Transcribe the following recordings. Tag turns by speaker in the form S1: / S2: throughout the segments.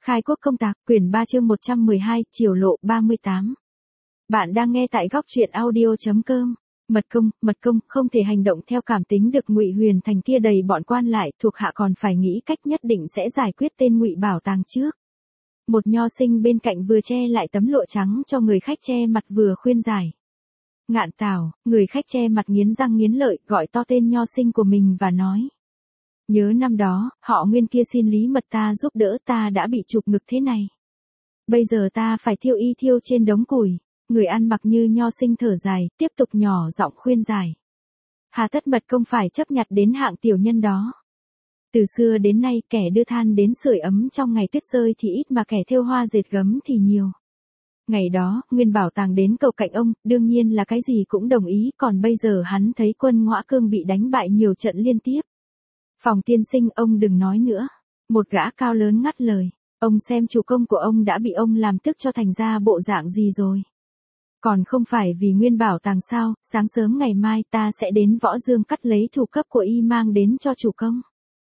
S1: Khai quốc công tạc, quyển 3 chương 112, Triều lộ 38. Bạn đang nghe tại góc truyện audio.com. Mật công, không thể hành động theo cảm tính được. Ngụy Huyền Thành kia đầy bọn quan lại, thuộc hạ còn phải nghĩ cách nhất định sẽ giải quyết tên Ngụy Bảo Tàng trước. Một nho sinh bên cạnh vừa che lại tấm lụa trắng cho người khách che mặt vừa khuyên giải. Ngạn Tảo, người khách che mặt nghiến răng nghiến lợi, gọi to tên nho sinh của mình và nói. Nhớ năm đó, họ Nguyên kia xin Lý Mật ta giúp đỡ, ta đã bị chụp ngực thế này. Bây giờ ta phải thiêu y thiêu trên đống củi. Người ăn mặc như nho sinh thở dài, tiếp tục nhỏ giọng khuyên giải. Hà tất Mật công phải chấp nhặt đến hạng tiểu nhân đó. Từ xưa đến nay, kẻ đưa than đến sưởi ấm trong ngày tuyết rơi thì ít mà kẻ thêu hoa dệt gấm thì nhiều. Ngày đó, Nguyên Bảo Tàng đến cầu cạnh ông, đương nhiên là cái gì cũng đồng ý, còn bây giờ hắn thấy quân Ngõa Cương bị đánh bại nhiều trận liên tiếp. Phòng tiên sinh, ông đừng nói nữa. Một gã cao lớn ngắt lời. Ông xem chủ công của ông đã bị ông làm tức cho thành ra bộ dạng gì rồi. Còn không phải vì Nguyên Bảo Tàng sao, sáng sớm ngày mai ta sẽ đến Võ Dương cắt lấy thủ cấp của y mang đến cho chủ công.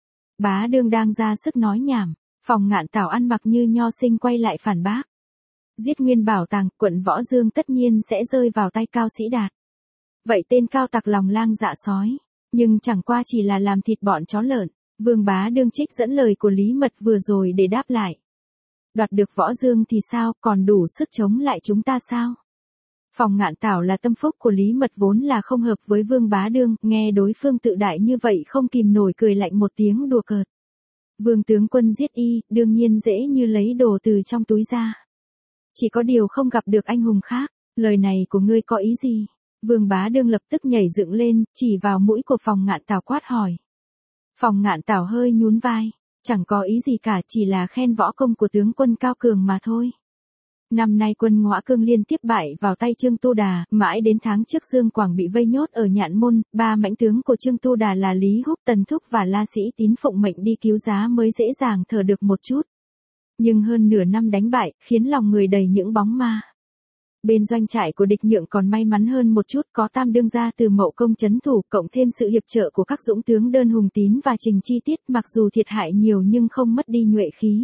S1: Bá Đương đang ra sức nói nhảm, Phòng Ngạn Tảo ăn mặc như nho sinh quay lại phản bác. Giết Nguyên Bảo Tàng, quận Võ Dương tất nhiên sẽ rơi vào tay Cao Sĩ Đạt. Vậy tên cao tặc lòng lang dạ sói, nhưng chẳng qua chỉ là làm thịt bọn chó lợn. Vương Bá Đương trích dẫn lời của Lý Mật vừa rồi để đáp lại. Đoạt được Võ Dương thì sao, còn đủ sức chống lại chúng ta sao? Phòng Ngạn Tảo là tâm phúc của Lý Mật vốn là không hợp với Vương Bá Đương, nghe đối phương tự đại như vậy không kìm nổi cười lạnh một tiếng đùa cợt. Vương tướng quân giết y, đương nhiên dễ như lấy đồ từ trong túi ra. Chỉ có điều không gặp được anh hùng khác, lời này của ngươi có ý gì? Vương Bá Đương lập tức nhảy dựng lên, chỉ vào mũi của Phòng Ngạn Tảo quát hỏi. Phòng Ngạn Tảo hơi nhún vai, chẳng có ý gì cả, chỉ là khen võ công của tướng quân cao cường mà thôi. Năm nay quân Ngõa Cương liên tiếp bại vào tay Trương Tu Đà, mãi đến tháng trước Dương Quảng bị vây nhốt ở Nhạn Môn, ba mãnh tướng của Trương Tu Đà là Lý Húc, Tần Thúc và La Sĩ Tín phụng mệnh đi cứu giá mới dễ dàng thở được một chút. Nhưng hơn nửa năm đánh bại, khiến lòng người đầy những bóng ma. Bên doanh trại của địch Nhượng còn may mắn hơn một chút, có Tam Đương gia từ Mậu Công trấn thủ, cộng thêm sự hiệp trợ của các dũng tướng Đơn Hùng Tín và Trình Chi Tiết, mặc dù thiệt hại nhiều nhưng không mất đi nhuệ khí.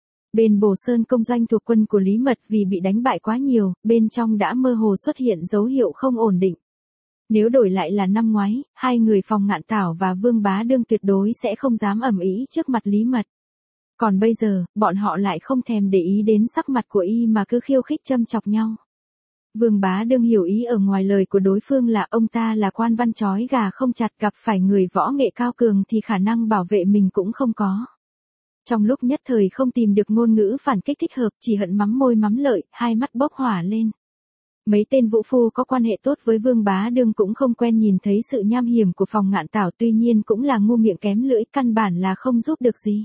S1: Bên Bồ Sơn công doanh thuộc quân của Lý Mật vì bị đánh bại quá nhiều, bên trong đã mơ hồ xuất hiện dấu hiệu không ổn định. Nếu đổi lại là năm ngoái, hai người Phòng Ngạn Tảo và Vương Bá Đương tuyệt đối sẽ không dám ầm ĩ trước mặt Lý Mật. Còn bây giờ, bọn họ lại không thèm để ý đến sắc mặt của y mà cứ khiêu khích châm chọc nhau. Vương Bá Đương hiểu ý ở ngoài lời của đối phương là ông ta là quan văn chói gà không chặt, gặp phải người võ nghệ cao cường thì khả năng bảo vệ mình cũng không có. Trong lúc nhất thời không tìm được ngôn ngữ phản kích thích hợp, chỉ hận mắm môi mắm lợi, hai mắt bốc hỏa lên. Mấy tên vũ phu có quan hệ tốt với Vương Bá Đương cũng không quen nhìn thấy sự nham hiểm của Phòng Ngạn Tảo, tuy nhiên cũng là ngu miệng kém lưỡi, căn bản là không giúp được gì.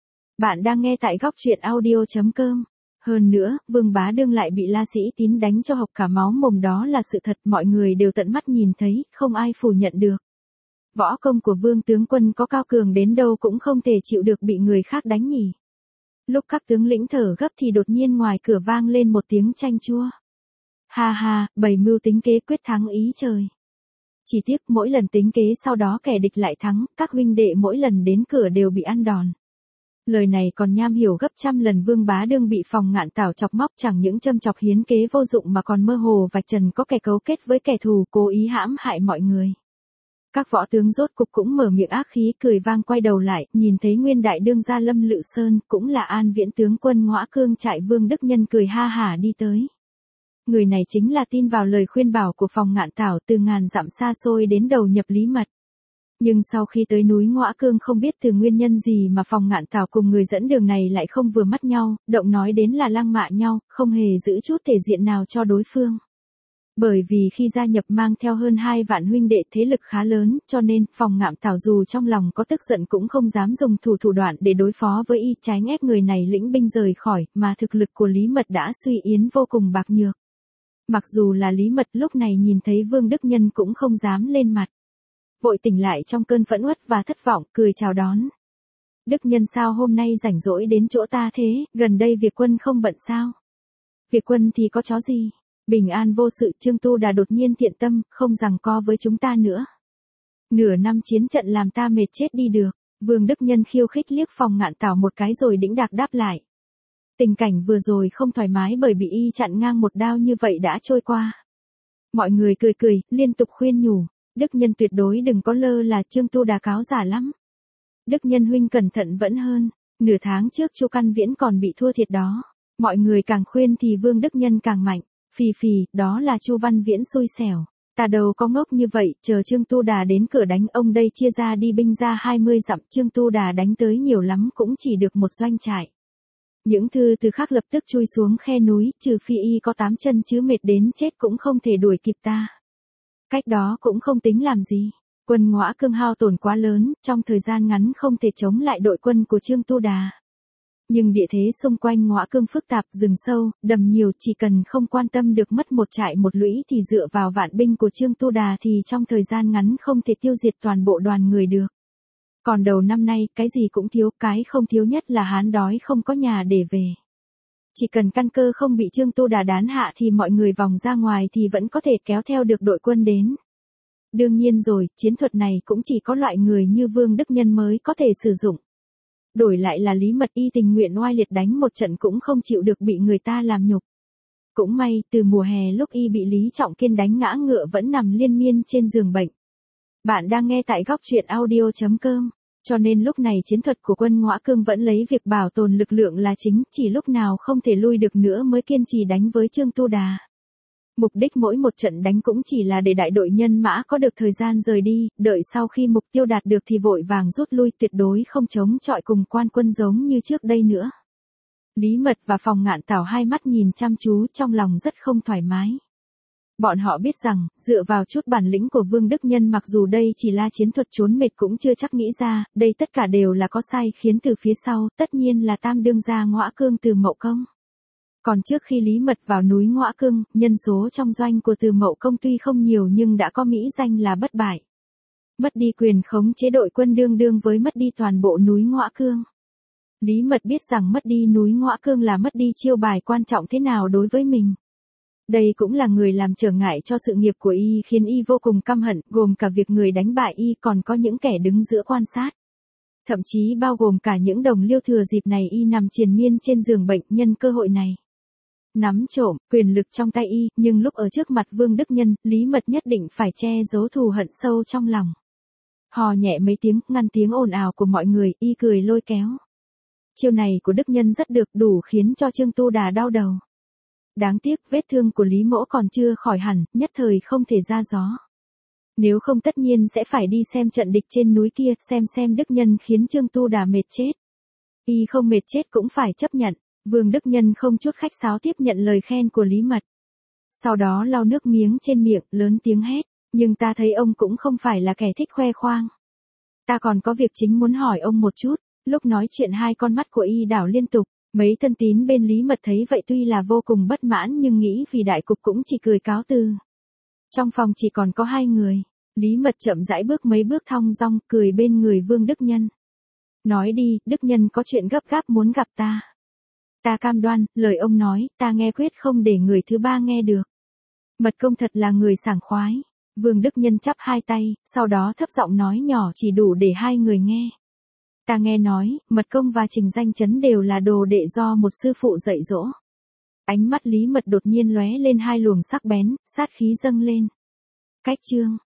S1: Bạn đang nghe tại góc truyện audio.com. Hơn nữa, Vương Bá Đương lại bị La Sĩ Tín đánh cho hộc cả máu mồm, đó là sự thật, mọi người đều tận mắt nhìn thấy, không ai phủ nhận được. Võ công của Vương tướng quân có cao cường đến đâu cũng không thể chịu được bị người khác đánh nhỉ. Lúc các tướng lĩnh thở gấp thì đột nhiên ngoài cửa vang lên một tiếng chanh chua. Ha ha, bày mưu tính kế quyết thắng ý trời. Chỉ tiếc mỗi lần tính kế sau đó kẻ địch lại thắng, các huynh đệ mỗi lần đến cửa đều bị ăn đòn. Lời này còn nham hiểu gấp trăm lần. Vương Bá Đương bị Phòng Ngạn Tảo chọc móc, chẳng những châm chọc hiến kế vô dụng mà còn mơ hồ vạch trần có kẻ cấu kết với kẻ thù, cố ý hãm hại mọi người. Các võ tướng rốt cục cũng mở miệng ác khí cười vang, quay đầu lại, nhìn thấy Nguyên Đại Đương gia Lâm Lự Sơn, cũng là An Viễn tướng quân Ngõa Cương trại Vương Đức Nhân, cười ha hả đi tới. Người này chính là tin vào lời khuyên bảo của Phòng Ngạn Tảo, từ ngàn dặm xa xôi đến đầu nhập Lý Mật. Nhưng sau khi tới núi Ngõa Cương không biết từ nguyên nhân gì mà Phòng Ngạn Tảo cùng người dẫn đường này lại không vừa mắt nhau, động nói đến là lăng mạ nhau, không hề giữ chút thể diện nào cho đối phương. Bởi vì khi gia nhập mang theo hơn 2 vạn huynh đệ, thế lực khá lớn, cho nên Phòng Ngạn Tảo dù trong lòng có tức giận cũng không dám dùng thủ đoạn để đối phó với y, tránh ép người này lĩnh binh rời khỏi, mà thực lực của Lý Mật đã suy yến vô cùng bạc nhược. Mặc dù là Lý Mật lúc này nhìn thấy Vương Đức Nhân cũng không dám lên mặt. Vội tỉnh lại trong cơn phẫn uất và thất vọng, cười chào đón. Đức Nhân sao hôm nay rảnh rỗi đến chỗ ta thế, gần đây việc quân không bận sao? Việc quân thì có chó gì? Bình an vô sự, Trương Tu Đà đột nhiên thiện tâm, không giằng co với chúng ta nữa. Nửa năm chiến trận làm ta mệt chết đi được. Vương Đức Nhân khiêu khích liếc Phòng Ngạn Tảo một cái rồi đĩnh đạc đáp lại. Tình cảnh vừa rồi không thoải mái bởi bị y chặn ngang một đao như vậy đã trôi qua. Mọi người cười cười, liên tục khuyên nhủ, Đức Nhân tuyệt đối đừng có lơ là, Trương Tu Đà cáo giả lắm. Đức Nhân huynh cẩn thận vẫn hơn, nửa tháng trước Chu Căn Viễn còn bị thua thiệt đó. Mọi người càng khuyên thì Vương Đức Nhân càng mạnh, phì phì, đó là Chu Văn Viễn xui xẻo. Ta đâu có ngốc như vậy, chờ Trương Tu Đà đến cửa đánh ông đây chia ra đi binh ra 20 dặm, Trương Tu Đà đánh tới nhiều lắm cũng chỉ được một doanh trại. Những thư từ khác lập tức chui xuống khe núi, trừ phi y có 8 chân chứ mệt đến chết cũng không thể đuổi kịp ta. Cách đó cũng không tính làm gì. Quân Ngõa Cương hao tổn quá lớn, trong thời gian ngắn không thể chống lại đội quân của Trương Tu Đà. Nhưng địa thế xung quanh Ngõa Cương phức tạp, rừng sâu, đầm nhiều, chỉ cần không quan tâm được mất một trại một lũy thì dựa vào vạn binh của Trương Tu Đà thì trong thời gian ngắn không thể tiêu diệt toàn bộ đoàn người được. Còn đầu năm nay, cái gì cũng thiếu, cái không thiếu nhất là hán đói không có nhà để về. Chỉ cần căn cơ không bị Trương Tu Đà đán hạ thì mọi người vòng ra ngoài thì vẫn có thể kéo theo được đội quân đến. Đương nhiên rồi, chiến thuật này cũng chỉ có loại người như Vương Đức Nhân mới có thể sử dụng. Đổi lại là Lý Mật y tình nguyện oai liệt đánh một trận cũng không chịu được bị người ta làm nhục. Cũng may, từ mùa hè lúc y bị Lý Trọng Kiên đánh ngã ngựa vẫn nằm liên miên trên giường bệnh. Bạn đang nghe tại góc truyện audio.com, cho nên lúc này chiến thuật của quân Ngõa Cương vẫn lấy việc bảo tồn lực lượng là chính, chỉ lúc nào không thể lui được nữa mới kiên trì đánh với Trương Tu Đà. Mục đích mỗi một trận đánh cũng chỉ là để đại đội nhân mã có được thời gian rời đi, đợi sau khi mục tiêu đạt được thì vội vàng rút lui, tuyệt đối không chống chọi cùng quan quân giống như trước đây nữa. Lý Mật và Phòng Ngạn Tảo hai mắt nhìn chăm chú, trong lòng rất không thoải mái. Bọn họ biết rằng, dựa vào chút bản lĩnh của Vương Đức Nhân, mặc dù đây chỉ là chiến thuật trốn mệt cũng chưa chắc nghĩ ra, đây tất cả đều là có sai khiến từ phía sau, tất nhiên là Tam đương gia Ngõa Cương Từ Mậu Công. Còn trước khi Lý Mật vào núi Ngõa Cương, nhân số trong doanh của Từ Mậu Công tuy không nhiều nhưng đã có mỹ danh là bất bại. Mất đi quyền khống chế đội quân đương đương với mất đi toàn bộ núi Ngõa Cương. Lý Mật biết rằng mất đi núi Ngõa Cương là mất đi chiêu bài quan trọng thế nào đối với mình. Đây cũng là người làm trở ngại cho sự nghiệp của y, khiến y vô cùng căm hận, gồm cả việc người đánh bại y còn có những kẻ đứng giữa quan sát. Thậm chí bao gồm cả những đồng liêu thừa dịp này y nằm triền miên trên giường bệnh, nhân cơ hội này nắm trộm quyền lực trong tay y, nhưng lúc ở trước mặt Vương Đức Nhân, Lý Mật nhất định phải che giấu thù hận sâu trong lòng. Hò nhẹ mấy tiếng, ngăn tiếng ồn ào của mọi người, y cười lôi kéo. Chiêu này của Đức Nhân rất được, đủ khiến cho Trương Tu Đà đau đầu. Đáng tiếc vết thương của Lý Mỗ còn chưa khỏi hẳn, nhất thời không thể ra gió. Nếu không tất nhiên sẽ phải đi xem trận địch trên núi kia, xem Đức Nhân khiến Trương Tu Đà mệt chết. Y không mệt chết cũng phải chấp nhận. Vương Đức Nhân không chút khách sáo tiếp nhận lời khen của Lý Mật. Sau đó lau nước miếng trên miệng, lớn tiếng hét, nhưng ta thấy ông cũng không phải là kẻ thích khoe khoang. Ta còn có việc chính muốn hỏi ông một chút. Lúc nói chuyện hai con mắt của y đảo liên tục. Mấy thân tín bên Lý Mật thấy vậy tuy là vô cùng bất mãn nhưng nghĩ vì đại cục cũng chỉ cười cáo từ. Trong phòng chỉ còn có hai người. Lý Mật chậm rãi bước mấy bước thong dong, cười bên người Vương Đức Nhân. Nói đi, Đức Nhân có chuyện gấp gáp muốn gặp ta. Ta cam đoan, lời ông nói, ta nghe quyết không để người thứ ba nghe được. Mật công thật là người sảng khoái. Vương Đức Nhân chắp hai tay, sau đó thấp giọng nói nhỏ chỉ đủ để hai người nghe. Ta nghe nói, Mật công và Trình Danh Chấn đều là đồ đệ do một sư phụ dạy dỗ. Ánh mắt Lý Mật đột nhiên lóe lên hai luồng sắc bén, sát khí dâng lên. Cách chương